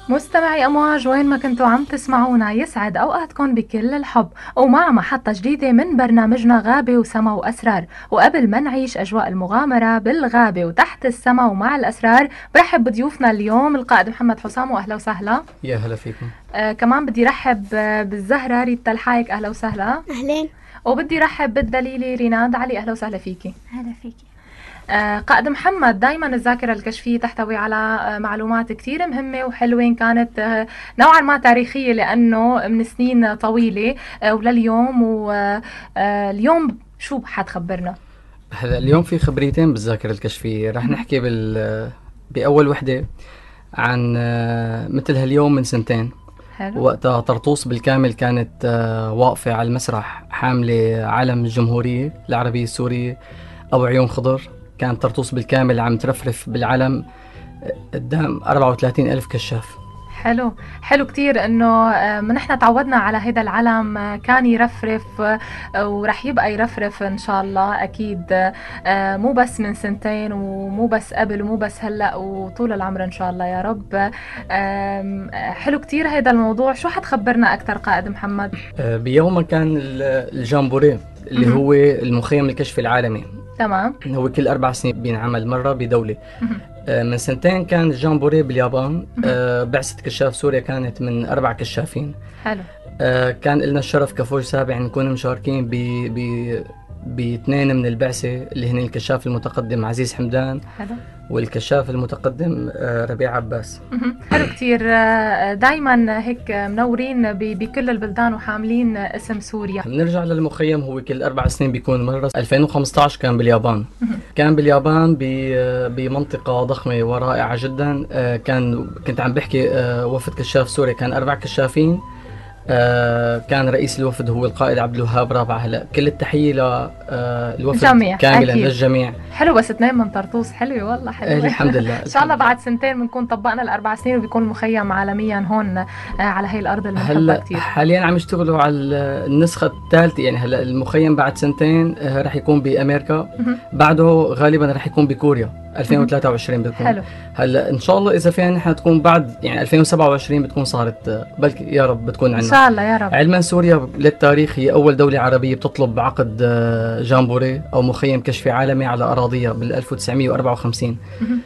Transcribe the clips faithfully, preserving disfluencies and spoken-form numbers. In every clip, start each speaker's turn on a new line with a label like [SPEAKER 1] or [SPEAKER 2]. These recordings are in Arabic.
[SPEAKER 1] مستمعي أمواج وين ما كنتوا عم تسمعونا، يسعد أوقاتكم بكل الحب، ومع محطة جديدة من برنامجنا غابة وسما وأسرار. وقبل ما نعيش أجواء المغامرة بالغابة وتحت السما ومع الأسرار، برحب بضيوفنا اليوم القائد محمد حسام، وأهلا وسهلا.
[SPEAKER 2] يا هلا فيكم.
[SPEAKER 1] آه كمان بدي رحب بالزهرة ريتا الحايك، أهلا وسهلا.
[SPEAKER 3] أهلين.
[SPEAKER 1] وبدي رحب بالدليلة ريناد علي، أهلا وسهلا فيكي.
[SPEAKER 3] أهلا فيكي.
[SPEAKER 1] آه قائد محمد، دايما الذاكرة الكشفية تحتوي على آه معلومات كثير مهمة وحلوة، كانت آه نوعا ما تاريخية لأنه من سنين طويلة آه ولليوم. واليوم شو حتخبرنا؟
[SPEAKER 2] هلا اليوم في خبريتين بالذاكرة الكشفية. رح نحكي بال بأول وحدة عن مثل هاليوم من سنتين. حلو. وقتها طرطوس بالكامل كانت واقفة على المسرح حاملة علم الجمهورية العربية السورية أو عيون خضر. كانت طرطوس بالكامل عم ترفرف بالعلم قدام أربعة وثلاثين ألف كشاف.
[SPEAKER 1] حلو حلو كتير انه من نحن تعودنا على هيدا العلم كان يرفرف ورح يبقى يرفرف ان شاء الله اكيد، مو بس من سنتين ومو بس قبل ومو بس هلا وطول العمر ان شاء الله يا رب. حلو كتير هيدا الموضوع. شو حتخبرنا اكثر قائد محمد؟
[SPEAKER 2] بيوم كان الجامبوري اللي هو المخيم الكشفي العالمي.
[SPEAKER 1] تمام.
[SPEAKER 2] هو كل أربع سنين بينعمل مرة بدولة. من سنتين كان الجامبوري باليابان. بعثة كشاف سوريا كانت من أربع كشافين.
[SPEAKER 1] حلو.
[SPEAKER 2] كان لنا الشرف كفوج سابع نكون مشاركين ب ب باثنين من البعثة اللي هن الكشاف المتقدم عزيز حمدان.
[SPEAKER 1] حلو.
[SPEAKER 2] والكشاف المتقدم ربيع عباس.
[SPEAKER 1] حلو كتير. دايما هيك منورين بكل البلدان وحاملين اسم سوريا.
[SPEAKER 2] بنرجع للمخيم، هو كل أربع سنين بيكون مرة. ألفين وخمسة عشر كان باليابان. كان باليابان بمنطقة ضخمة ورائعة جدا. كان كنت عم بحكي وفد كشاف سوري، كان أربع كشافين. آه كان رئيس الوفد هو القائد عبد الوهاب رابع. هلا كل التحيه للوفد
[SPEAKER 1] آه
[SPEAKER 2] كاملا أكيد. للجميع.
[SPEAKER 1] حلو. بس اثنين من طرطوس حلوه والله حلوه.
[SPEAKER 2] آه الحمد لله.
[SPEAKER 1] ان شاء الله بعد سنتين بنكون طبقنا الاربع سنين وبيكون المخيم عالميا هون آه على هي الارض اللي بنحبها كثير.
[SPEAKER 2] حاليا عم يشتغلوا على النسخه الثالثه، يعني هلا المخيم بعد سنتين آه رح يكون بامريكا. بعده غالبا رح يكون بكوريا ألفين وثلاثة وعشرين بتكون.
[SPEAKER 1] حلو.
[SPEAKER 2] هلا ان شاء الله اذا فيها نحن تكون بعد يعني ألفين وسبعة وعشرين بتكون صارت، بلكي يا رب بتكون عندنا
[SPEAKER 1] ان شاء الله يا رب.
[SPEAKER 2] علما سوريا للتاريخ هي اول دوله عربيه بتطلب عقد جامبوري او مخيم كشفي عالمي على اراضيها بال ألف وتسعمية وأربعة وخمسين.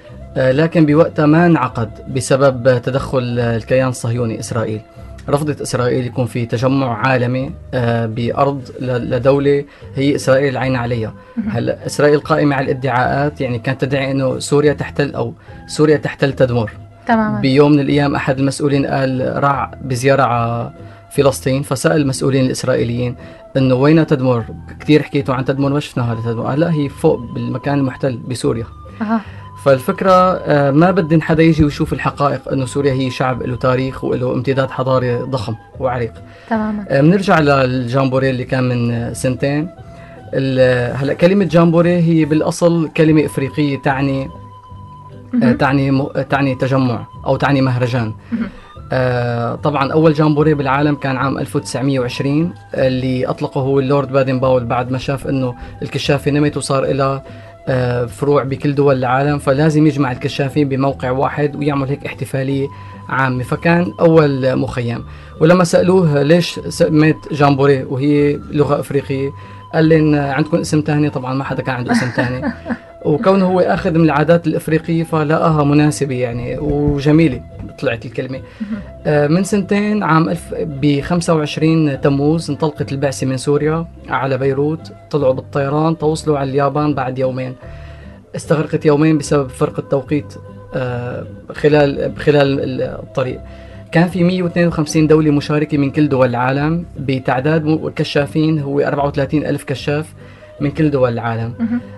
[SPEAKER 2] لكن بوقتها ما انعقد بسبب تدخل الكيان الصهيوني اسرائيل. رفضت إسرائيل يكون في تجمع عالمي بأرض لدولة هي إسرائيل العين عليها. هلا إسرائيل قائمة على الادعاءات، يعني كانت تدعي إنه سوريا تحتل أو سوريا تحتل تدمر.
[SPEAKER 1] تماما.
[SPEAKER 2] بيوم من الأيام أحد المسؤولين قال راح بزيارة على فلسطين، فسأل المسؤولين الإسرائيليين إنه وين تدمر؟ كثير حكيتوا عن تدمر، ما شفنا هذا تدمر. لا، هي فوق بالمكان المحتل بسوريا.
[SPEAKER 1] أه.
[SPEAKER 2] فالفكرة ما بدن حدا يجي ويشوف الحقائق انه سوريا هي شعب له تاريخ وله امتداد حضاري ضخم وعريق.
[SPEAKER 1] تماما.
[SPEAKER 2] بنرجع للجامبوري اللي كان من سنتين. هلا كلمة جامبوري هي بالاصل كلمة افريقية تعني تعني م... تعني تجمع او تعني مهرجان. آه طبعا اول جامبوري بالعالم كان عام ألف وتسعمية وعشرين اللي اطلقه هو اللورد بادن باول بعد ما شاف انه الكشافة نمت وصار لها فروع بكل دول العالم، فلازم يجمع الكشافين بموقع واحد ويعمل هيك احتفالية عامة. فكان أول مخيم. ولما سألوه ليش سميت جامبوري وهي لغة أفريقية، قال لن عندكم اسم تاني. طبعا ما حدا كان عنده اسم تاني. وكونه هو أخذ من العادات الأفريقية فلقاها مناسبة يعني وجميلة طلعت الكلمة. من سنتين عام ألف ب خمسة وعشرين تموز انطلقت البعثة من سوريا على بيروت. طلعوا بالطيران توصلوا على اليابان بعد يومين. استغرقت يومين بسبب فرق التوقيت خلال خلال الطريق. كان في مية واثنين وخمسين دولة مشاركة من كل دول العالم بتعداد كشافين هو أربعة وثلاثين ألف كشاف من كل دول العالم.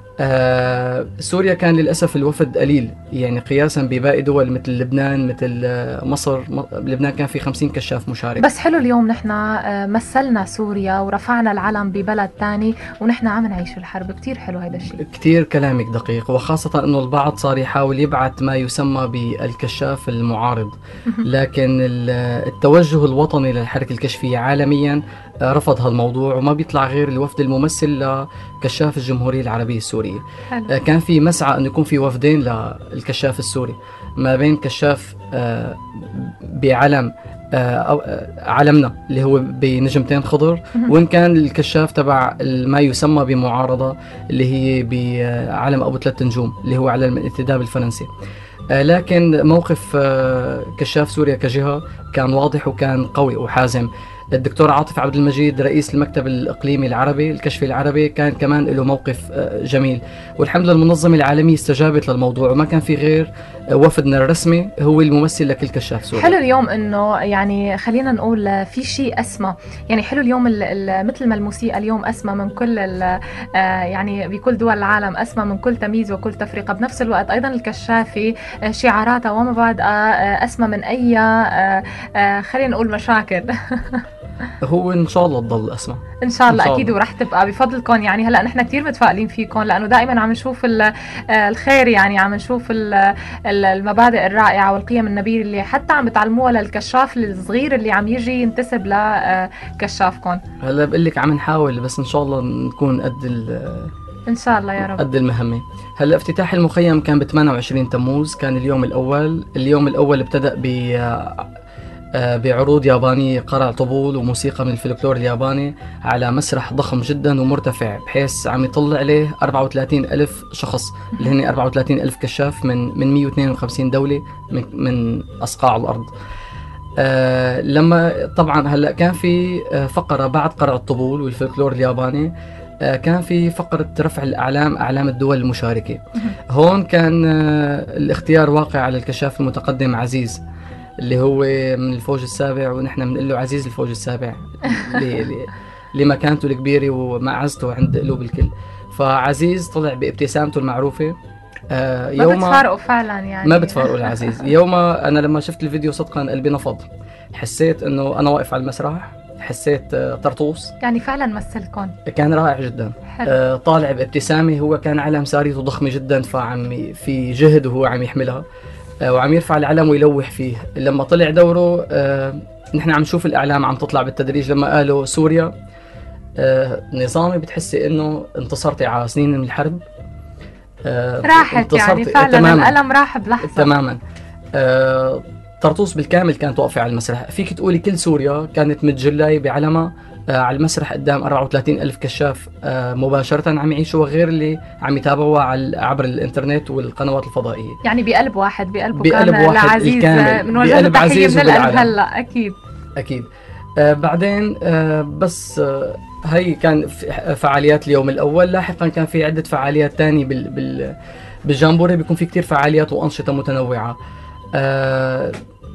[SPEAKER 2] آه سوريا كان للأسف الوفد قليل يعني قياسا بباقي دول مثل لبنان مثل مصر. لبنان كان في خمسين كشاف مشارك.
[SPEAKER 1] بس حلو اليوم نحن مثلنا سوريا ورفعنا العلم ببلد تاني ونحن عم نعيش الحرب. كتير حلو هذا الشيء.
[SPEAKER 2] كتير كلامك دقيق، وخاصة انه البعض صار يحاول يبعث ما يسمى بالكشاف المعارض. لكن التوجه الوطني للحركة الكشفية عالميا رفض هالموضوع، وما بيطلع غير الوفد الممثل لكشاف الجمهورية العربية السورية. حلو. كان في مسعى أن يكون في وفدين للكشاف السوري. ما بين كشاف آه، بعلم آه، أو آه، علمنا اللي هو بنجمتين خضر، وإن كان الكشاف تبع ما يسمى بمعارضة اللي هي بعلم أبو ثلاث نجوم اللي هو علم الانتداب الفرنسي. آه، لكن موقف آه، كشاف سوريا كجهة كان واضح وكان قوي وحازم. الدكتور عاطف عبد المجيد رئيس المكتب الإقليمي العربي الكشفي العربي كان كمان له موقف آه، جميل، والحمد لله المنظمة العالمية استجابت للموضوع، وما كان في غير آه، وفدنا الرسمي هو الممثل لكل كشاف سوري.
[SPEAKER 1] حلو اليوم انه يعني خلينا نقول في شيء اسمى، يعني حلو اليوم ال ال مثل ما الموسيقى اليوم اسمى من كل آه يعني بكل دول العالم، اسمى من كل تمييز وكل تفرقه، بنفس الوقت ايضا الكشافه آه شعاراتها ومبادئها آه اسمى من اي آه آه خلينا نقول مشاكل.
[SPEAKER 2] هو ان شاء الله تضل اسمع
[SPEAKER 1] ان شاء الله اكيد، ورح تبقى بفضلكم. يعني هلا نحن كثير متفائلين فيكم لانه دائما عم نشوف الخير، يعني عم نشوف المبادئ الرائعه والقيم النبيله اللي حتى عم بتعلموها للكشاف الصغير اللي عم يجي ينتسب لكشافكم.
[SPEAKER 2] هلا بقول لك عم نحاول، بس ان شاء الله نكون قد
[SPEAKER 1] ان شاء الله يا رب
[SPEAKER 2] قد المهمه. هلا افتتاح المخيم كان ب ثمانية وعشرين تموز، كان اليوم الاول. اليوم الاول ابتدأ ب بعروض يابانية، قرع طبول وموسيقى من الفلكلور الياباني على مسرح ضخم جدا ومرتفع، بحيث عم يطلع عليه أربعة وثلاثين ألف شخص اللي هن أربعة وثلاثين ألف كشاف من من مئة واثنين وخمسين دولة من, من أصقاع الأرض. آه لما طبعا هلا كان في فقرة بعد قرع الطبول والفلكلور الياباني، آه كان في فقرة رفع الأعلام، أعلام الدول المشاركة. هون كان آه الاختيار واقع على الكشاف المتقدم عزيز اللي هو من الفوج السابع، ونحن بنقول له عزيز الفوج السابع لمكانته الكبيرة ومعزته عند قلوب الكل. فعزيز طلع بابتسامته المعروفة.
[SPEAKER 1] آه يوم ما بتفارقوا فعلا، يعني
[SPEAKER 2] ما بتفارقوا العزيز. يوم أنا لما شفت الفيديو صدقا قلبي نفض، حسيت انه انا واقف على المسرح، حسيت آه طرطوس،
[SPEAKER 1] يعني فعلا مثلكم
[SPEAKER 2] كان رائع جدا. آه طالع بابتسامة، هو كان علم ساريته ضخمة جدا، فعم في جهد وهو عم يحملها وعم يرفع العلم ويلوح فيه. لما طلع دوره آه نحن عم نشوف الإعلام عم تطلع بالتدريج. لما قالوا سوريا آه نظامي، بتحسي إنه انتصرتي على سنين من الحرب،
[SPEAKER 1] آه راحت يعني فعلا تماماً. الألم راح بلحظة
[SPEAKER 2] تماما. آه طرطوس بالكامل كانت واقفة على المسرح، فيك تقولي كل سوريا كانت متجلاية بعلمها آه على المسرح قدام أربعة وثلاثين ألف كشاف آه مباشرة عم يعيشوا، غير اللي عم يتابعوها على عبر الانترنت والقنوات الفضائية.
[SPEAKER 1] يعني بقلب واحد، بقلبه
[SPEAKER 2] بقلب
[SPEAKER 1] كان
[SPEAKER 2] واحد
[SPEAKER 1] لعزيز،
[SPEAKER 2] الكامل،
[SPEAKER 1] من وجه تحية من القلب هلا أكيد
[SPEAKER 2] أكيد. آه بعدين آه بس آه هي كان فعاليات اليوم الأول. لاحقا كان في عدة فعاليات تانية بال بال بالجامبوري، بيكون في كتير فعاليات وأنشطة متنوعة. آه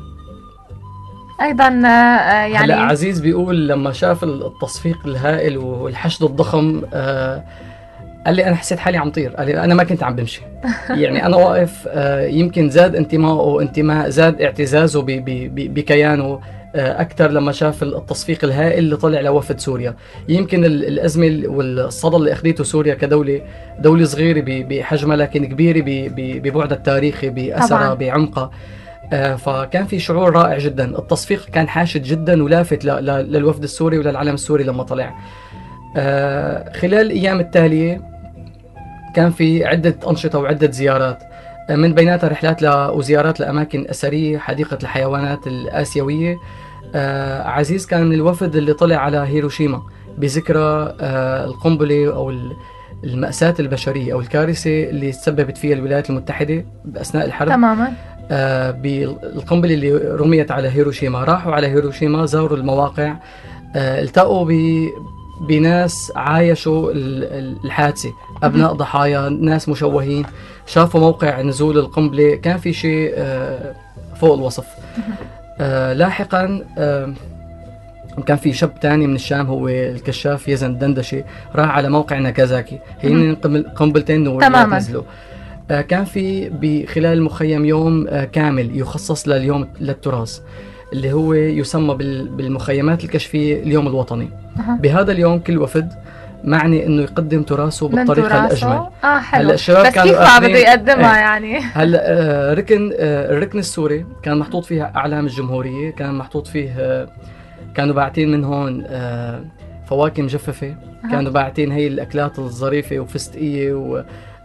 [SPEAKER 1] ايضا يعني
[SPEAKER 2] هلا عزيز بيقول لما شاف التصفيق الهائل والحشد الضخم آه قال لي انا حسيت حالي عم طير، قال لي انا ما كنت عم بمشي. يعني انا واقف آه يمكن زاد انتمائه انتماء زاد اعتزازه بكيانه آه اكثر لما شاف التصفيق الهائل اللي طلع لوفد سوريا. يمكن الازمه والصدى اللي اخذته سوريا كدوله، دوله صغيره بحجمها لكن كبيره ببعدها التاريخي، باثرها، بعمقها. آه فكان في شعور رائع جدا. التصفيق كان حاشد جدا ولافت للوفد السوري وللعلم السوري لما طلع. آه خلال الأيام التالية كان في عدة أنشطة وعدة زيارات، آه من بيناتها رحلات وزيارات لأماكن أثرية، حديقة الحيوانات الآسيوية. آه عزيز كان من الوفد اللي طلع على هيروشيما بذكرى آه القنبلة أو المأساة البشرية أو الكارثة اللي تسببت فيها الولايات المتحدة بأثناء الحرب.
[SPEAKER 1] تماما.
[SPEAKER 2] آه بالقنبلة اللي رميت على هيروشيما. راحوا على هيروشيما، زاروا المواقع، آه التقوا ب بناس عايشوا الحادثة، أبناء ضحايا، ناس مشوهين، شافوا موقع نزول القنبلة. كان في شيء آه فوق الوصف. آه لاحقا آه كان في شاب تاني من الشام هو الكشاف يزن دندشي، راح على موقع ناكازاكي، هي قنبلتين نورية نزلوا. آه كان في بخلال المخيم يوم آه كامل يخصص لليوم للتراث اللي هو يسمى بالمخيمات الكشفية اليوم الوطني. أه. بهذا اليوم كل وفد معني انه يقدم تراثه بالطريقه الاجمل.
[SPEAKER 1] اه حلو.
[SPEAKER 2] هلا الشباب
[SPEAKER 1] بس كيف ما بده يقدمها ايه. يعني
[SPEAKER 2] هلا آه ركن آه الركن السوري كان محطوط فيها اعلام الجمهوريه، كان محطوط فيه آه كانوا باعتين من هون آه فواكه مجففه. أه. كانوا باعتين هي الاكلات الظريفه وفستقيه و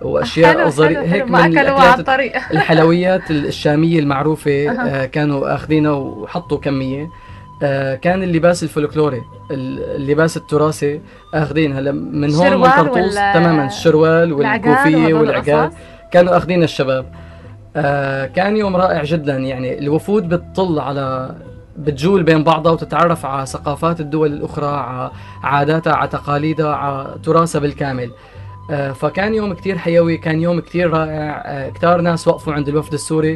[SPEAKER 2] واشياء
[SPEAKER 1] حلو
[SPEAKER 2] ظري
[SPEAKER 1] حلو حلو،
[SPEAKER 2] هيك
[SPEAKER 1] ما
[SPEAKER 2] من
[SPEAKER 1] اكلوها على
[SPEAKER 2] الاكلات
[SPEAKER 1] الطريق.
[SPEAKER 2] الحلويات الشاميه المعروفه.
[SPEAKER 1] أها.
[SPEAKER 2] آه، كانوا اخذينها وحطوا كميه. آه، كان اللباس الفولكلوري، اللباس التراثي اخذين. هلا من هون من
[SPEAKER 1] الشروال
[SPEAKER 2] طرطوس تماما
[SPEAKER 1] وال
[SPEAKER 2] الشروال
[SPEAKER 1] العقال
[SPEAKER 2] والكوفيه
[SPEAKER 1] وهدول
[SPEAKER 2] والعقال
[SPEAKER 1] القصص.
[SPEAKER 2] كانوا اخذين الشباب. آه، كان يوم رائع جدا، يعني الوفود بتطل على بتجول بين بعضها وتتعرف على ثقافات الدول الأخرى، على عاداتها، على تقاليدها، على تراثها بالكامل. آه، فكان يوم كتير حيوي، كان يوم كتير رائع. آه، كتار ناس وقفوا عند الوفد السوري.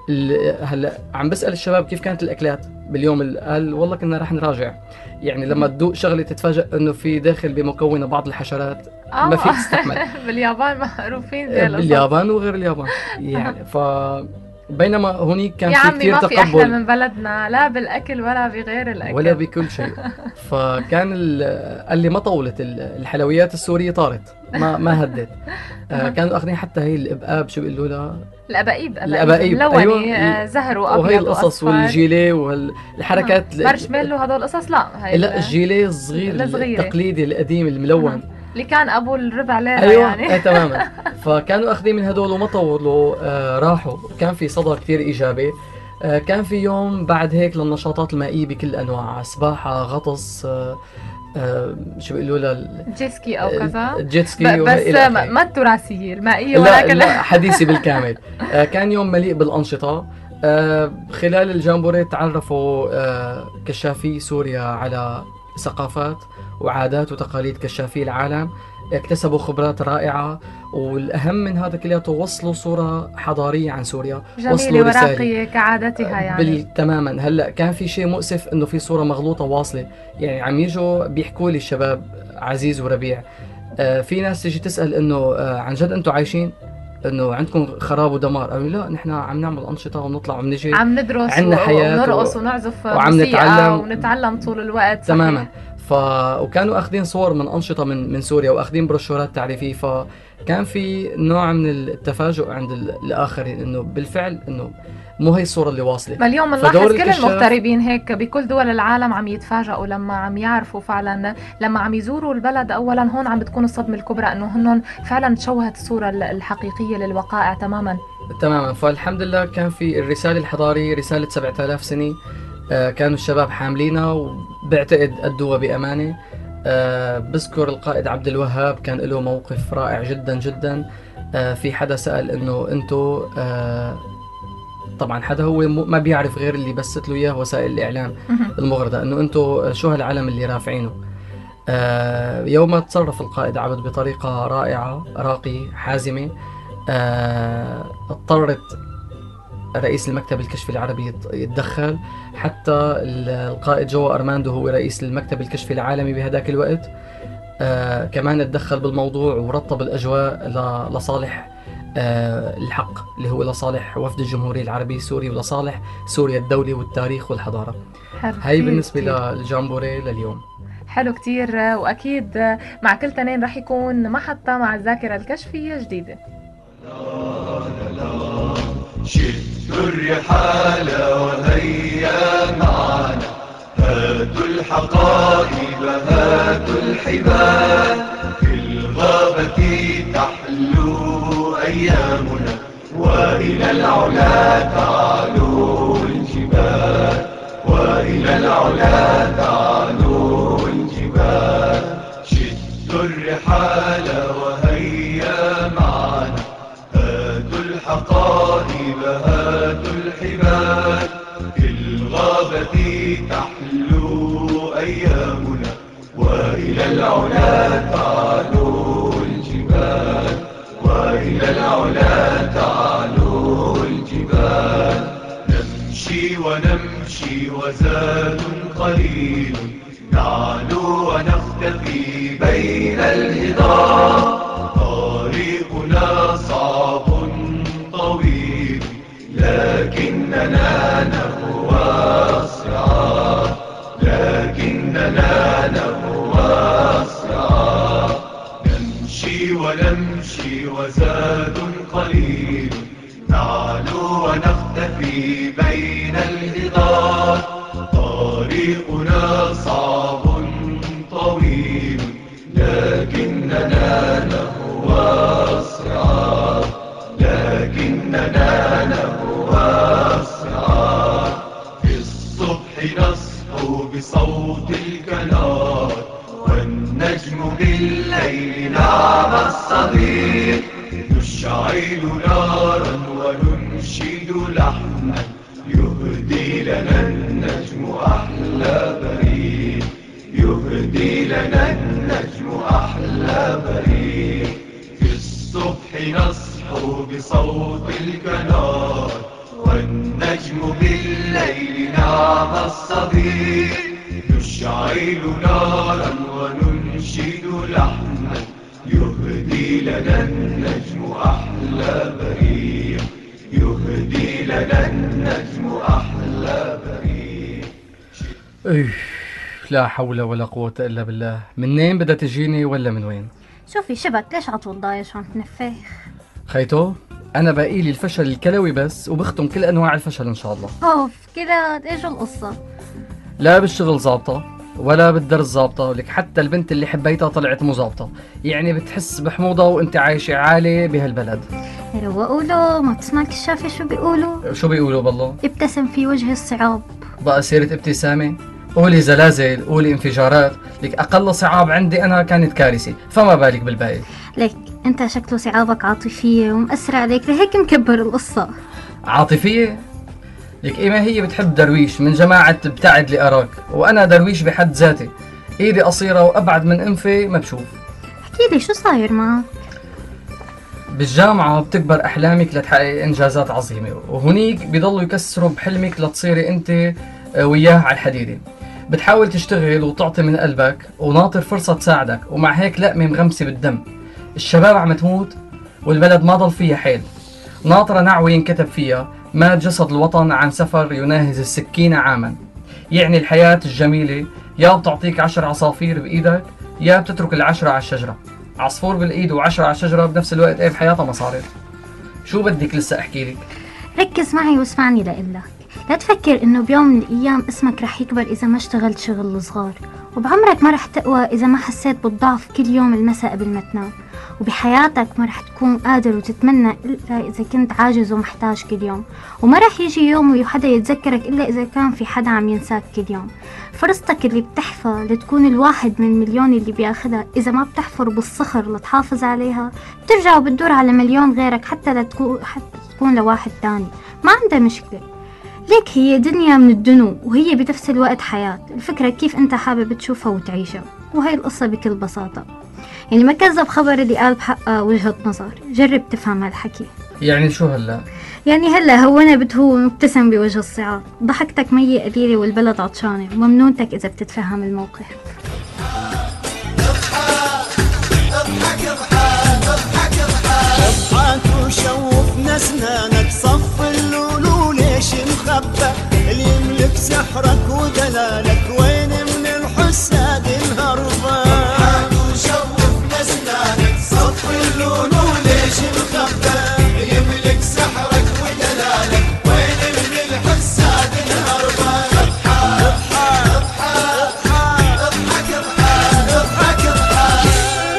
[SPEAKER 2] ال- هلا عم بسأل الشباب كيف كانت الأكلات باليوم ال- قال والله كنا رح نراجع. يعني لما
[SPEAKER 1] مهم.
[SPEAKER 2] تدوق شغلة تتفاجأ انه في داخل بمكونة بعض الحشرات ما
[SPEAKER 1] اه.
[SPEAKER 2] فيك تستحمل.
[SPEAKER 1] باليابان معروفين بهالقصص.
[SPEAKER 2] باليابان وغير اليابان
[SPEAKER 1] أها.
[SPEAKER 2] يعني. ف بينما هونيك كان
[SPEAKER 1] يا
[SPEAKER 2] في
[SPEAKER 1] عمي
[SPEAKER 2] كتير
[SPEAKER 1] ما في احلى
[SPEAKER 2] تقبل
[SPEAKER 1] من بلدنا، لا بالاكل ولا بغير
[SPEAKER 2] ولا
[SPEAKER 1] الاكل.
[SPEAKER 2] بكل شيء. فكان ال- قال لي ما طولت ال- الحلويات السورية طارت، ما ما هدت. آه،
[SPEAKER 1] أها.
[SPEAKER 2] كانوا اخذين حتى هي الابقاب، شو بيقولوا لها؟
[SPEAKER 1] الابايب، ابايب
[SPEAKER 2] الابائيب، ايوه.
[SPEAKER 1] ملونه، آه، زهر
[SPEAKER 2] وهي
[SPEAKER 1] وابيض
[SPEAKER 2] القصص
[SPEAKER 1] واصفر.
[SPEAKER 2] والجيلي
[SPEAKER 1] أها.
[SPEAKER 2] والحركات.
[SPEAKER 1] مارشميلو هدول القصص، لا هي
[SPEAKER 2] لا،
[SPEAKER 1] ال-
[SPEAKER 2] الجيلي الصغير
[SPEAKER 1] الصغيره.
[SPEAKER 2] التقليدي القديم
[SPEAKER 1] أها.
[SPEAKER 2] الملون.
[SPEAKER 1] اللي كان ابو الربع ليره
[SPEAKER 2] ايوه،
[SPEAKER 1] يعني.
[SPEAKER 2] ايه تماما. فكانوا اخذين من هدول وما طولوا. آه راحوا. كان في صدى كتير ايجابي. آه كان في يوم بعد هيك للنشاطات المائية بكل انواعها، سباحة، غطس، آه آه شو بيقولوا لها،
[SPEAKER 1] جيسكي او كذا.
[SPEAKER 2] الجيت
[SPEAKER 1] ب-
[SPEAKER 2] سكي
[SPEAKER 1] بس
[SPEAKER 2] والى
[SPEAKER 1] ما
[SPEAKER 2] اخره.
[SPEAKER 1] ما التراثيه المائيه
[SPEAKER 2] لا
[SPEAKER 1] ولكن.
[SPEAKER 2] لا، حديثي بالكامل. آه كان يوم مليء بالانشطة. آه خلال الجامبوري تعرفوا آه كشافي سوريا على ثقافات وعادات وتقاليد كشافي العالم. اكتسبوا خبرات رائعة، والأهم من هذا كلياته وصلوا صورة حضارية عن سوريا،
[SPEAKER 1] جميله
[SPEAKER 2] وصلوا رسالة.
[SPEAKER 1] وراقيه كعادتها يعني.
[SPEAKER 2] بالتماما. هلا كان في شيء مؤسف انه في صورة مغلوطة واصلة. يعني عم يجوا بيحكوا لي الشباب عزيز وربيع، آه في ناس تيجي تسأل انه آه عن جد انتم عايشين، انه عندكم خراب ودمار؟ قالوا لا، نحن عم نعمل انشطة ونطلع ونجي،
[SPEAKER 1] عم ندرس
[SPEAKER 2] عنا
[SPEAKER 1] و-
[SPEAKER 2] حياة
[SPEAKER 1] ونرقص
[SPEAKER 2] و...
[SPEAKER 1] ونعزف
[SPEAKER 2] وعم
[SPEAKER 1] موسيقى
[SPEAKER 2] نتعلم.
[SPEAKER 1] ونتعلم طول الوقت.
[SPEAKER 2] تماما.
[SPEAKER 1] صحيح.
[SPEAKER 2] ف وكانوا اخذين صور من انشطه من من سوريا، واخذين بروشورات تعريفيه. فكان في نوع من التفاجؤ عند ال- الاخرين انه بالفعل انه مو هي الصوره اللي واصله.
[SPEAKER 1] ما اليوم
[SPEAKER 2] فدور
[SPEAKER 1] بنلاحظ كل
[SPEAKER 2] الكشاف
[SPEAKER 1] المغتربين هيك بكل دول العالم عم يتفاجئوا لما عم يعرفوا فعلا، لما عم يزوروا البلد. اولا هون عم بتكون الصدمه الكبرى انه هن فعلا تشوهت الصوره ال- الحقيقيه للوقائع تماما.
[SPEAKER 2] تماما. فالحمد لله كان في الرساله الحضاريه، رساله سبعة آلاف سنه. آه، كانوا الشباب حاملينها، وبعتقد أدوها بأمانة. آه، بذكر القائد عبد الوهاب كان له موقف رائع جدا جدا. آه، في حدا سأل انه انتو آه، طبعا حدا هو م- ما بيعرف غير اللي بثت له اياه وسائل الاعلام
[SPEAKER 1] مهم.
[SPEAKER 2] المغرضة، انه انتو شو هالعلم اللي رافعينه. آه، يوم تصرف القائد عبد بطريقة رائعة راقية حازمة. آه، اضطرت رئيس المكتب الكشفي العربي يت- يتدخل. حتى ال- القائد جو أرماندو هو رئيس المكتب الكشفي العالمي بهداك الوقت. آه كمان تدخل بالموضوع ورطب الأجواء ل- لصالح آه الحق، اللي هو لصالح وفد الجمهورية العربية السوري، ولصالح سوريا الدولة والتاريخ والحضارة.
[SPEAKER 1] حلو
[SPEAKER 2] هاي
[SPEAKER 1] كتير
[SPEAKER 2] بالنسبة
[SPEAKER 1] كتير.
[SPEAKER 2] للجامبوري لليوم.
[SPEAKER 1] حلو كتير. واكيد مع كل تنين رح يكون محطه مع الذاكره الكشفيه جديده.
[SPEAKER 3] شدوا الرحال وهيا معنا، هاتوا الحقائب هاتوا الحبال، في الغابة تحلو أيامنا، وإلى العلا تعلو الجبال، وإلى العلا تعلو الجبال. شدوا الرحال وهيا معنا، هاتوا الحقائب هاتوا الحبال، في الغابة تحلو أيامنا، وإلى العلا تعلو الجبال، وإلى العلا تعلو الجبال. نمشي ونمشي وزاد قليل، نعلو ونختفي بين الهضاب، طريقنا صعب طويل لكننا نهوى الصعاب، لكننا نهوى الصعاب. نمشي ونمشي وزاد قليل، نعلو ونختفي بين الهضاب، طريقنا صعب طويل لكننا نهوى الصعاب. نصحو بصوت الكنار، والنجم بالليل نعم الصديق. نشعل نارا وننشد لحنا، يهدي لنا النجم أحلى بريق، يهدي لنا النجم أحلى بريق. في الصبح نصحو بصوت الكنار، والنجم بالليل نعم الصديق. نشعل نارا وننشد لحنا، يهدي لنا النجم أحلى بريق، يهدي لنا النجم أحلى بريق.
[SPEAKER 2] ايه لا حول ولا قوة إلا بالله. منين بدها تجيني ولا من وين؟
[SPEAKER 4] شوفي شبك ليش عطول ضايش عم تنفخ؟
[SPEAKER 2] خيتو أنا باقيلي الفشل الكلوي بس، وبختم كل أنواع الفشل إن شاء الله.
[SPEAKER 4] اوف كده ايش القصة؟
[SPEAKER 2] لا بالشغل ظابطة ولا بالدرس ظابطة، لك حتى البنت اللي حبيتها طلعت مو ظابطة. يعني بتحس بحموضة وانت عايشة عالي بهالبلد.
[SPEAKER 4] روقوا له، ما بتسمع الكشافة شو بيقولوا؟
[SPEAKER 2] شو بيقولوا بالله؟
[SPEAKER 4] ابتسم في وجه الصعاب.
[SPEAKER 2] بقى سيرة ابتسامة؟ قولي زلازل، قولي انفجارات، لك أقل صعاب عندي أنا كانت كارثة، فما بالك بالباقي.
[SPEAKER 4] ليك انت شكله صعابك عاطفية ومأثرة عليك، لهيك مكبر القصة.
[SPEAKER 2] عاطفية؟ لك إيما هي بتحب درويش من جماعة ابتعد لأراك، وأنا درويش بحد ذاتي، إيدي قصيرة وأبعد من أنفي ما بشوف.
[SPEAKER 4] احكي لي شو صاير معك؟
[SPEAKER 2] بالجامعة بتكبر أحلامك لتحقق إنجازات عظيمة، وهنيك بيضلوا يكسروا بحلمك لتصيري أنت وياه على الحديدة. بتحاول تشتغل وتعطي من قلبك وناطر فرصة تساعدك، ومع هيك لقمة مغمسة بالدم. الشباب عم تموت والبلد ما ضل فيها حيل، ناطرة نعوة ينكتب فيها مات جسد الوطن عن سفر يناهز السكين عاما. يعني الحياة الجميلة يا بتعطيك عشر عصافير بإيدك، يا بتترك العشرة على الشجرة. عصفور بالإيد وعشرة على الشجرة بنفس الوقت، ايه بحياتها ما صارت. شو بدك لسه أحكي لك؟
[SPEAKER 4] ركز معي واسمعني لقلك. لا تفكر انه بيوم من الايام اسمك رح يكبر اذا ما اشتغلت شغل صغار، وبعمرك ما رح تقوى اذا ما حسيت بالضعف كل يوم المساء قبل ما تنام، وبحياتك ما رح تكون قادر وتتمنى الا اذا كنت عاجز ومحتاج كل يوم، وما رح يجي يوم وحدا يتذكرك الا اذا كان في حدا عم ينساك كل يوم. فرصتك اللي بتحفى لتكون الواحد من مليون اللي بياخدها، اذا ما بتحفر بالصخر لتحافظ عليها بترجع وبتدور على مليون غيرك حتى لتكون حتى تكون لواحد تاني. ما عنده مشكلة. ليك هي دنيا من الدنو، وهي بنفس الوقت حياة. الفكرة كيف انت حابب تشوفها وتعيشها، وهي القصة بكل بساطة. يعني ما كذب خبر اللي قال بحقها وجهة نظر. جرب تفهم هالحكي.
[SPEAKER 2] يعني شو هلا؟
[SPEAKER 4] يعني هلا هو انا بتهون وابتسم بوجه الصعاب. ضحكتك مية قليلة والبلد عطشانة، وممنونتك اذا بتتفهم الموقف.
[SPEAKER 5] اضحك وشوف نسنانك، صف اللولو ليش مخبى؟ اللي يملك سحرك ودلالك وين من الحساد الهربان؟ اضحك وشوف نسنانك، صف اللولو ليش مخبى؟ اللي يملك سحرك ودلالك وين من الحساد الهربان؟ اضحك اضحك اضحك اضحك اضحك اضحك.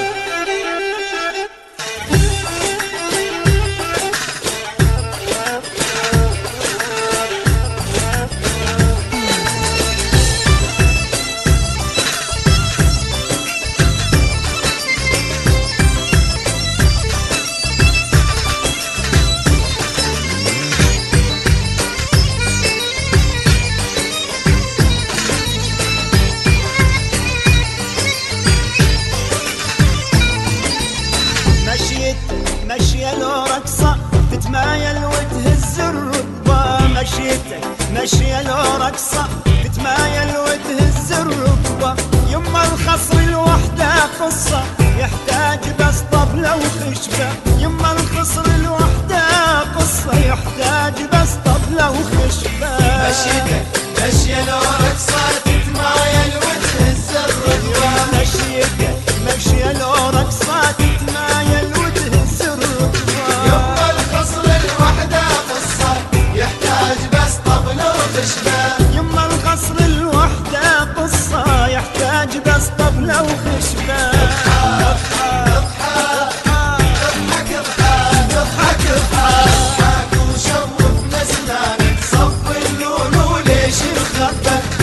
[SPEAKER 5] مشية لو رقصة تتمايل وتهز الركبة، مشيتك مشية لو رقصة تتمايل وتهز الركبة. يما الخصر الوحدة قصة يحتاج بس طبلة وخشبة، يما الخصر الوحدة قصة يحتاج بس طبلة وخشبة. مشيتك مشية لو رقصة تتمايل وتهز الركبة، مشيتك مشية لو رقصة تتمايل وتهز الركبة. يما الخصر الوحدة قصة يحتاج بس طبلة وخشبة، يما الخصر الوحدة قصة يحتاج بس طبلة وخشبة. اضحك اضحك اضحك اضحك اضحك وشوف نسنانك، صف اللولو ليش مخبى؟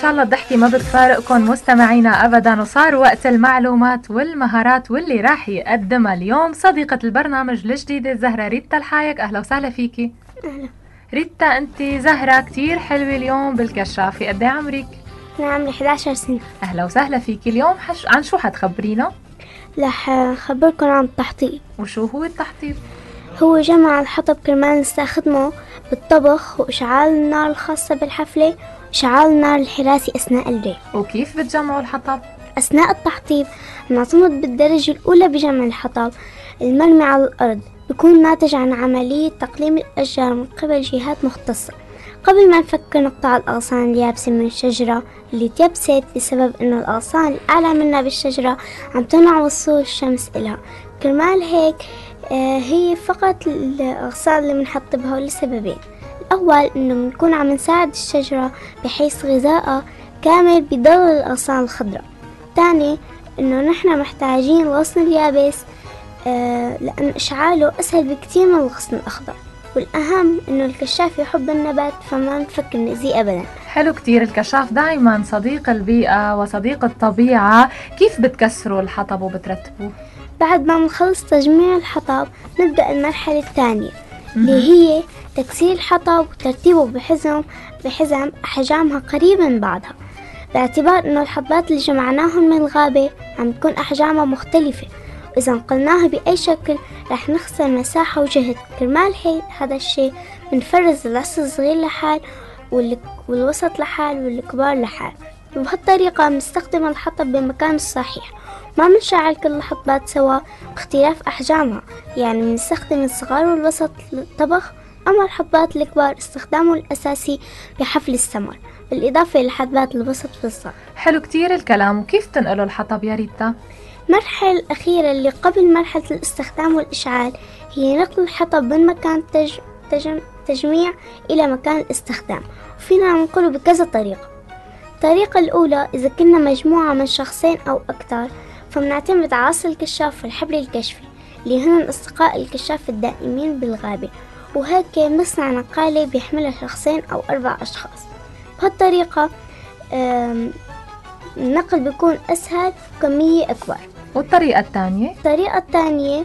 [SPEAKER 1] شاء الله الضحكة ما بتفارقكم مستمعينا أبدا، وصار وقت المعلومات والمهارات واللي راح يقدمها اليوم صديقة البرنامج الجديدة زهرة ريتا الحايك. أهلا وسهلا فيكي.
[SPEAKER 6] أهلا.
[SPEAKER 1] ريتا أنت زهرة كتير حلوة اليوم بالكشافة، قد ايه عمرك؟
[SPEAKER 6] أنا عمري إحدى عشرة سنة.
[SPEAKER 1] أهلا وسهلا فيكي. اليوم حش... عن شو حتخبرينا؟
[SPEAKER 6] رح أخبركم عن التحطيب.
[SPEAKER 1] وشو هو التحطيب؟
[SPEAKER 6] هو جمع الحطب كرمال نستخدمه بالطبخ وإشعال النار الخاصة بالحفلة وإشعال النار الحراسي أثناء الليل.
[SPEAKER 1] وكيف بتجمعوا الحطب؟
[SPEAKER 6] أثناء التحطيب نعتمد بالدرجة الأولى بجمع الحطب المرمي على الأرض، بيكون ناتج عن عملية تقليم الأشجار من قبل جهات مختصة. قبل ما نفكر نقطع الأغصان اليابسة من الشجرة اللي تيبست بسبب إنه الأغصان الأعلى منها بالشجرة عم تمنع وصول الشمس إلها، كرمال هيك آه هي فقط الأغصان اللي بنحطبها لسببين. الأول إنه بنكون عم نساعد الشجرة بحيث غذائها كامل بضل الأغصان الخضراء. الثاني إنه نحن محتاجين الغصن اليابس آه لأن إشعاله أسهل بكتير من الغصن الأخضر. والأهم إنه الكشاف يحب النبات فما نفكر نأذيه أبدا.
[SPEAKER 1] حلو كتير. الكشاف دايما صديق البيئة وصديق الطبيعة. كيف بتكسروا الحطب وبترتبوه؟
[SPEAKER 6] بعد ما نخلص تجميع الحطب نبدأ المرحلة الثانية اللي هي تكسير الحطب وترتيبه بحزم بحزم أحجامها قريبة من بعضها، باعتبار إنه الحطبات اللي جمعناهم من الغابة عم تكون أحجامها مختلفة، وإذا نقلناها بأي شكل رح نخسر مساحة وجهد. كرمال هذا الشيء بنفرز العصا الصغير لحال والوسط لحال والكبار لحال، وبهالطريقة بنستخدم الحطب بمكان الصحيح، ما بنشعل كل الحطبات سوا باختلاف أحجامها، يعني بنستخدم الصغار والوسط للطبخ، أما الحطبات الكبار استخدامه الأساسي بحفل السمر، بالإضافة للحطبات الوسط والصغار.
[SPEAKER 1] حلو كتير الكلام. وكيف تنقلوا الحطب يا ريتا؟
[SPEAKER 6] المرحلة الأخيرة اللي قبل مرحلة الاستخدام والإشعال هي نقل الحطب من مكان تج... تج... تجميع إلى مكان الاستخدام، وفينا ننقله بكذا طريقة. الطريقة الأولى إذا كنا مجموعة من شخصين أو أكثر فبنعتمد على عصا الكشاف والحبل الكشفي اللي هن أصدقاء الكشاف الدائمين بالغابة، وهيك بنصنع نقالة بيحملها شخصين أو أربع أشخاص. بهالطريقة النقل بيكون أسهل وكمية أكبر.
[SPEAKER 1] والطريقة الثانية؟
[SPEAKER 6] الطريقة الثانية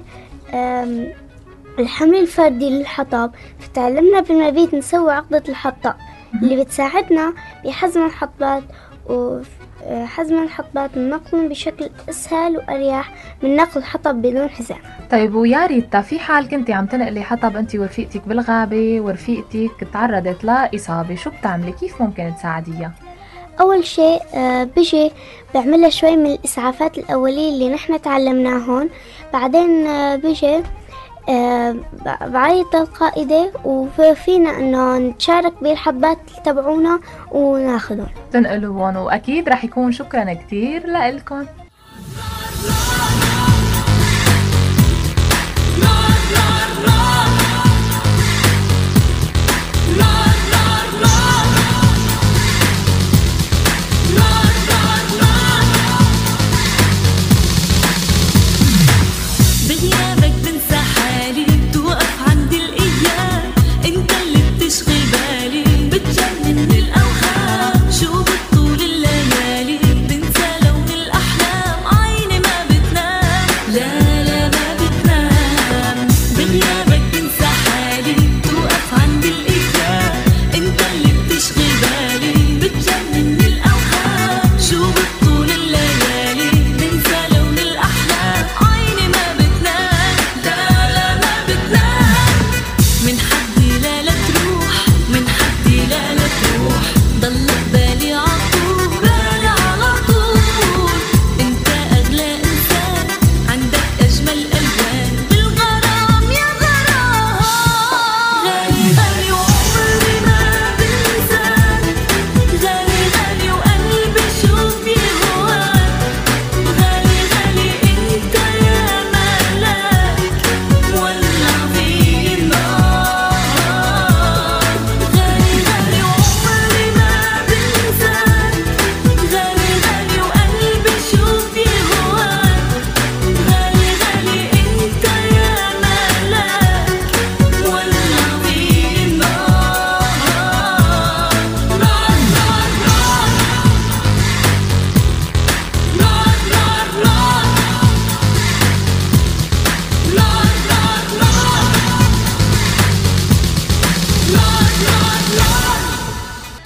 [SPEAKER 6] الحمل الفردي للحطب، فتعلمنا بالمبيت نسوي عقدة الحطاب اللي بتساعدنا بحزم الحطبات، وحزم الحطبات نقلهم بشكل أسهل وأريح من نقل الحطب بدون حزام.
[SPEAKER 1] طيب ويا ريتا، في حال كنتي عم تنقلي حطب انت ورفيقتك بالغابة ورفيقتك تعرضت لإصابة، شو بتعملي؟ كيف ممكن تساعديها؟
[SPEAKER 6] أول شيء بيجي بعملها شوي من الإسعافات الأولية اللي نحن تعلمناهن، بعدين بيجي بعيط القائدة وفينا إنه نتشارك بالحطبات تبعونا وناخذهم
[SPEAKER 1] تنقلوهم، وأكيد رح يكون شكرا كتير لإلكم.
[SPEAKER 7] شو بتطول الليالي بنسى لون الأحلام، عيني ما بتنام.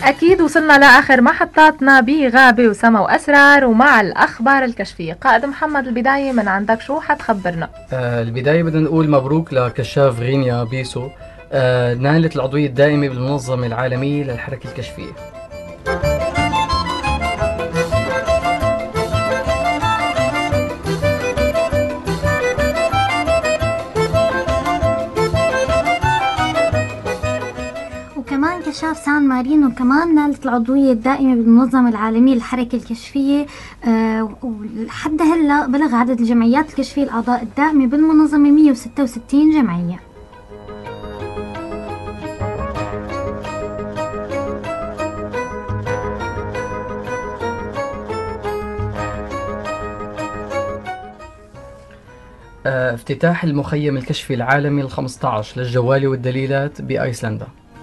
[SPEAKER 1] أكيد وصلنا لآخر محطاتنا بغابة وسما وأسرار ومع الأخبار الكشفية. قائد محمد، البداية من عندك، شو حتخبرنا؟
[SPEAKER 2] آه البداية بدنا نقول مبروك لكشاف غينيا بيسو، آه نالت العضوية الدائمة بالمنظمة العالمية للحركة الكشفية.
[SPEAKER 4] وكمان كشاف سان مارينو كمان نالت العضوية الدائمة بالمنظمة العالمية للحركة الكشفية، أه ولحد هلا بلغ عدد الجمعيات الكشفية الأعضاء الدائمة بالمنظمة مئة وستة وستين جمعية.
[SPEAKER 2] آه افتتاح المخيم الكشفي العالمي الخمسة عشر للجوال والدليلات بأيسلندا.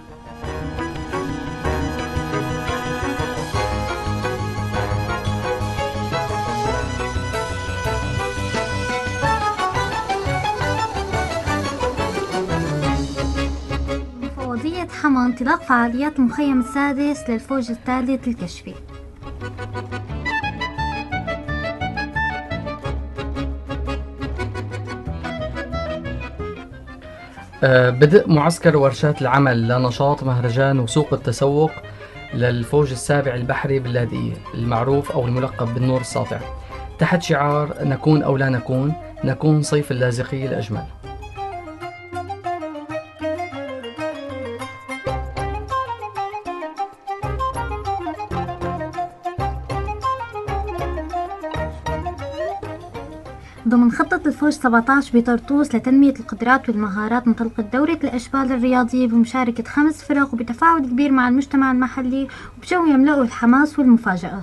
[SPEAKER 4] مفوضية حما انطلاق فعاليات المخيم السادس للفوج الثالث الكشفي.
[SPEAKER 2] بدء معسكر ورشات العمل لنشاط مهرجان وسوق التسوق للفوج السابع البحري باللاذقية المعروف أو الملقب بالنور الساطع، تحت شعار نكون أو لا نكون، نكون صيف اللاذقية الأجمل.
[SPEAKER 4] ضمن خطة الفوج سبعة عشر بطرطوس لتنمية القدرات والمهارات انطلقت دورة الأشبال الرياضية بمشاركة خمس فرق وبتفاعل كبير مع المجتمع المحلي وبجو يملأه الحماس والمفاجآت.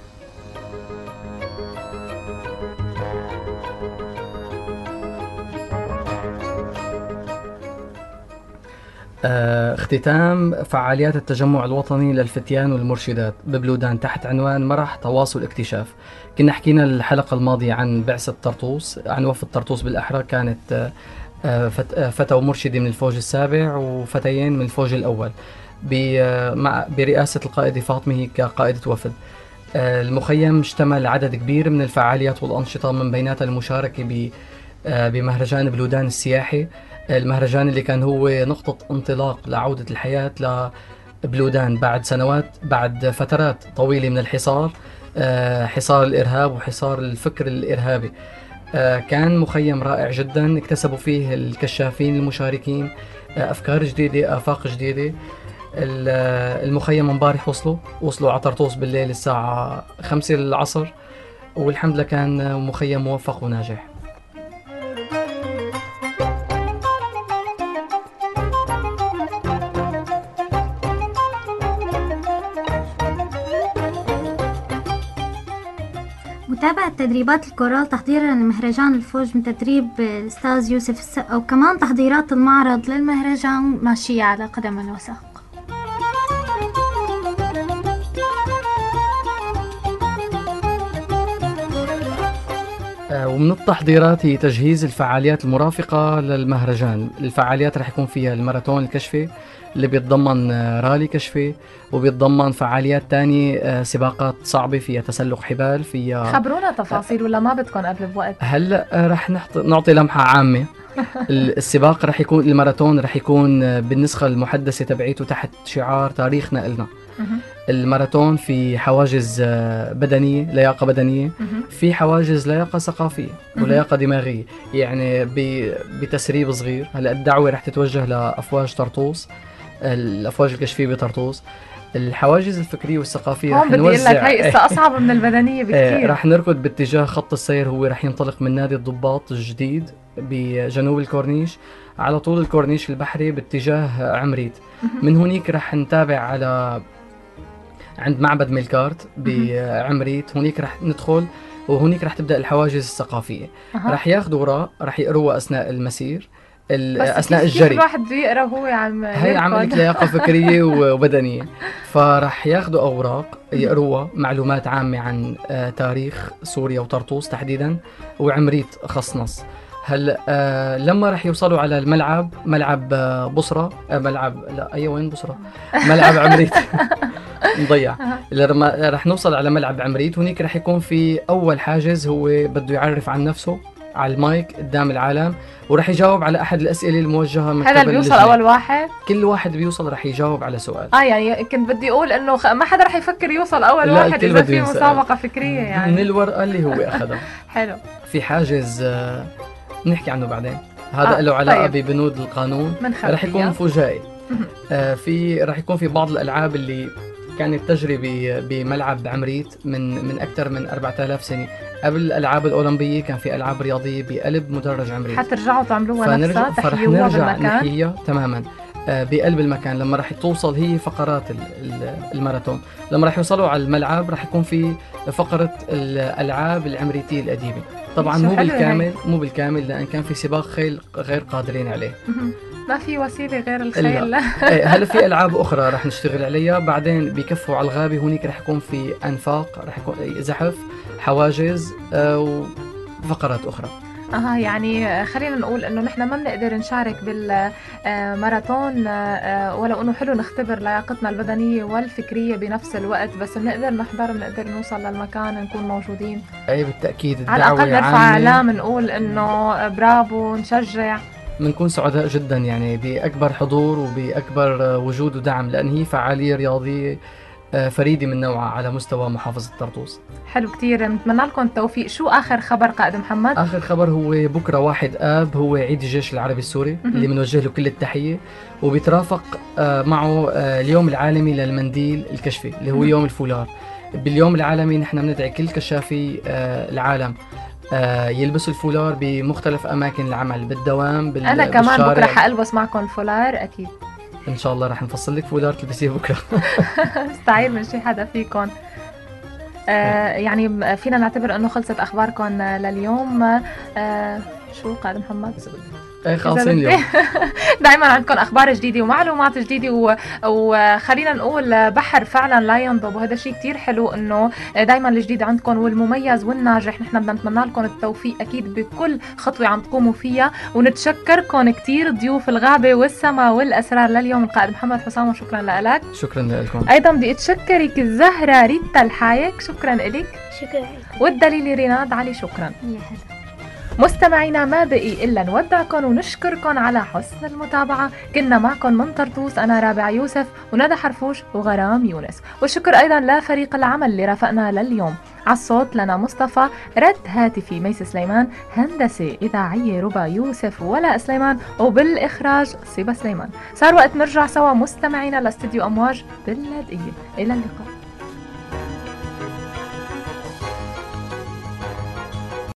[SPEAKER 2] آه، اختتام فعاليات التجمع الوطني للفتيان والمرشدات ببلودان تحت عنوان مرح تواصل اكتشاف. كنا حكينا الحلقة الماضية عن بعثة طرطوس، عن وفد طرطوس بالأحرى، كانت آه، فت- آه، فتى ومرشدة من الفوج السابع وفتيين من الفوج الأول ب- آه، مع برئاسة القائدة فاطمة كقائدة وفد. آه، المخيم اشتمل عدد كبير من الفعاليات والأنشطة، من بيناتها المشاركة ب- آه، بمهرجان بلودان السياحي، المهرجان اللي كان هو نقطة انطلاق لعودة الحياة لبلودان بعد سنوات، بعد فترات طويلة من الحصار، آه، حصار الإرهاب وحصار الفكر الإرهابي. آه، كان مخيم رائع جدا، اكتسبوا فيه الكشافين المشاركين آه، أفكار جديدة، آفاق جديدة. ال- آه، المخيم امبارح وصلوا وصلوا على طرطوس بالليل الساعة خمسة العصر، والحمد لله كان مخيم موفق وناجح.
[SPEAKER 4] متابعة تدريبات الكورال تحضيرا لمهرجان الفوج من تدريب الأستاذ يوسف السقا، وكمان تحضيرات المعرض للمهرجان ماشية على قدم وساق.
[SPEAKER 2] آه، ومن التحضيرات هي تجهيز الفعاليات المرافقة للمهرجان. الفعاليات رح يكون فيها الماراثون الكشفي اللي بيتضمن آه، رالي كشفي، وبيتضمن فعاليات تانية، آه، سباقات صعبة فيها تسلق حبال، فيها
[SPEAKER 1] خبرونا تفاصيل ولا ما بدكم قبل بوقت؟
[SPEAKER 2] هلا آه، رح نحط نعطي لمحة عامة. ال- السباق رح يكون، الماراثون رح يكون آه، بالنسخة المحدثة تبعيته تحت شعار تاريخ نقلنا.
[SPEAKER 1] مهم.
[SPEAKER 2] الماراثون في حواجز آه، بدنية، لياقة بدنية،
[SPEAKER 1] مهم.
[SPEAKER 2] في حواجز لياقة ثقافية
[SPEAKER 1] مهم.
[SPEAKER 2] ولياقة دماغية، يعني ب- بتسريب صغير. هلا الدعوة رح تتوجه لأفواج طرطوس، الأفواج الكشفية بطرطوس. الحواجز الفكرية والثقافية
[SPEAKER 1] هون
[SPEAKER 2] رح
[SPEAKER 1] بدي اقول لك
[SPEAKER 2] نوزع
[SPEAKER 1] هي قصة أصعب من البدنية
[SPEAKER 2] آه،
[SPEAKER 1] بكثير.
[SPEAKER 2] رح نركض باتجاه خط السير، هو رح ينطلق من نادي الضباط الجديد بجنوب الكورنيش على طول الكورنيش البحري باتجاه عمريت. من هونيك رح نتابع على عند معبد ميلكارت بعمريت، هونيك رح ندخل وهونيك رح تبدأ الحواجز الثقافية.
[SPEAKER 1] أها.
[SPEAKER 2] رح ياخذوا وراء، رح يقروها أثناء المسير، ال-
[SPEAKER 1] بس
[SPEAKER 2] أثناء
[SPEAKER 1] كيف- كيف
[SPEAKER 2] الجري.
[SPEAKER 1] الواحد بيقرا وهو عم
[SPEAKER 2] هي عملت
[SPEAKER 1] يركض؟
[SPEAKER 2] لياقة فكرية و- وبدنية. فرح ياخذوا أوراق يقروها، معلومات عامة عن آه، تاريخ سوريا وطرطوس تحديدا وعمريت خص نص. هلا آه لما رح يوصلوا على الملعب، ملعب آه بصرة، آه ملعب لا أي وين بصرة، ملعب عمريت مضيع. لما رح نوصل على ملعب عمريت هناك رح يكون في أول حاجز هو بده يعرف عن نفسه على المايك قدام العالم، ورح يجاوب على أحد الأسئلة الموجهة من
[SPEAKER 1] هذا
[SPEAKER 2] قبل
[SPEAKER 1] اللي بيوصل
[SPEAKER 2] اللجنة.
[SPEAKER 1] أول واحد؟
[SPEAKER 2] كل واحد بيوصل رح يجاوب على سؤال.
[SPEAKER 1] اه يعني كنت بدي أقول إنه خ... ما حدا رح يفكر يوصل أول
[SPEAKER 2] لا،
[SPEAKER 1] واحد
[SPEAKER 2] الكل
[SPEAKER 1] إذا
[SPEAKER 2] بده
[SPEAKER 1] في
[SPEAKER 2] ينسأل.
[SPEAKER 1] مسابقة فكرية يعني
[SPEAKER 2] من الورقة اللي هو أخذها.
[SPEAKER 1] حلو.
[SPEAKER 2] في حاجز آه، نحكي عنه بعدين، هذا
[SPEAKER 1] آه،
[SPEAKER 2] له علاقة
[SPEAKER 1] طيب.
[SPEAKER 2] ببنود القانون،
[SPEAKER 1] من خلفية.
[SPEAKER 2] رح يكون فجائي. آه، في رح يكون في بعض الألعاب اللي كانت تجري ب- بملعب عمريت من من أكثر من أربعة آلاف سنة. قبل الألعاب الأولمبية كان في ألعاب رياضية بقلب مدرج عمريت،
[SPEAKER 1] حترجعوا تعملوها
[SPEAKER 2] فنرجع
[SPEAKER 1] نفسها
[SPEAKER 2] فرح
[SPEAKER 1] تحيوها
[SPEAKER 2] نرجع
[SPEAKER 1] بالمكان؟
[SPEAKER 2] نحييها تماما آه، بقلب المكان. لما رح توصل هي فقرات ال- ال- الماراثون، لما رح يوصلوا على الملعب رح يكون في فقرة الألعاب العمريتية القديمة. طبعا
[SPEAKER 1] شو
[SPEAKER 2] مو
[SPEAKER 1] حلوة
[SPEAKER 2] بالكامل
[SPEAKER 1] هي.
[SPEAKER 2] مو بالكامل لأن كان في سباق خيل غير قادرين عليه.
[SPEAKER 1] ما في وسيلة غير الخيل.
[SPEAKER 2] لا. إيه، هلا في العاب اخرى رح نشتغل عليها بعدين بكفوا على الغابه. هونيك رح يكون في انفاق، رح يكون زحف، حواجز آه، وفقرات اخرى.
[SPEAKER 1] اها يعني خلينا نقول انه نحن ما بنقدر نشارك بالماراثون ولو انه حلو نختبر لياقتنا البدنيه والفكريه بنفس الوقت، بس بنقدر نحضر، بنقدر نوصل للمكان، نكون موجودين
[SPEAKER 2] اي بالتاكيد.
[SPEAKER 1] على
[SPEAKER 2] الدعوه
[SPEAKER 1] الاقل نرفع
[SPEAKER 2] عامة.
[SPEAKER 1] اعلام، نقول انه برافو، نشجع.
[SPEAKER 2] بنكون سعداء جدا يعني باكبر حضور وباكبر وجود ودعم، لان هي فعاليه رياضيه آه، فريده من نوعها على مستوى محافظه طرطوس.
[SPEAKER 1] حلو كتير، نتمنى لكم التوفيق. شو اخر خبر قائد محمد؟
[SPEAKER 2] اخر خبر هو بكره واحد اب، هو عيد الجيش العربي السوري اللي بنوجه له كل التحيه، وبيترافق آه، معه آه، اليوم العالمي للمنديل الكشفي اللي هو يوم الفولار. باليوم العالمي نحن بندعي كل كشافي آه، العالم آه، يلبسوا الفولار بمختلف اماكن العمل، بالدوام، بال-
[SPEAKER 1] انا كمان
[SPEAKER 2] بالشارع.
[SPEAKER 1] بكره حالبس معكم فولار اكيد.
[SPEAKER 2] ان شاء الله رح نفصل لك فولار تلبسيه بكره.
[SPEAKER 1] استعير من شي حدا فيكم. آه يعني فينا نعتبر انه خلصت اخباركم لليوم. آه شو قائد محمد؟
[SPEAKER 2] ايه خالصين اليوم.
[SPEAKER 1] دائما عندكم اخبار جديده ومعلومات جديده و... وخلينا نقول بحر فعلا لا ينضب، وهذا شيء كتير حلو انه دائما الجديد عندكم والمميز والناجح. نحن بدنا نتمنى لكم التوفيق اكيد بكل خطوه عم تقوموا فيها، ونتشكركم كتير ضيوف الغابه والسماء والاسرار لليوم القائد محمد حسام، وشكرا لك.
[SPEAKER 2] شكرا لكم.
[SPEAKER 1] ايضا بدي اتشكرك الزهره ريتا الحايك، شكرا لك.
[SPEAKER 6] شكرا لكم.
[SPEAKER 1] والدليل ريناد علي، شكرا.
[SPEAKER 4] يا هلا.
[SPEAKER 1] مستمعينا ما بقي إلا نودعكم ونشكركم على حسن المتابعة. كنا معكم من طرطوس أنا رابعة يوسف وندى حرفوش وغرام يونس، والشكر أيضا لفريق العمل اللي رافقنا لليوم. على الصوت لنا مصطفى، رد هاتفي ميس سليمان، هندسة إذاعية ربا يوسف ولا سليمان، وبالإخراج صبا سليمان. صار وقت نرجع سوا مستمعينا لاستديو أمواج باللاذقية. إلى اللقاء.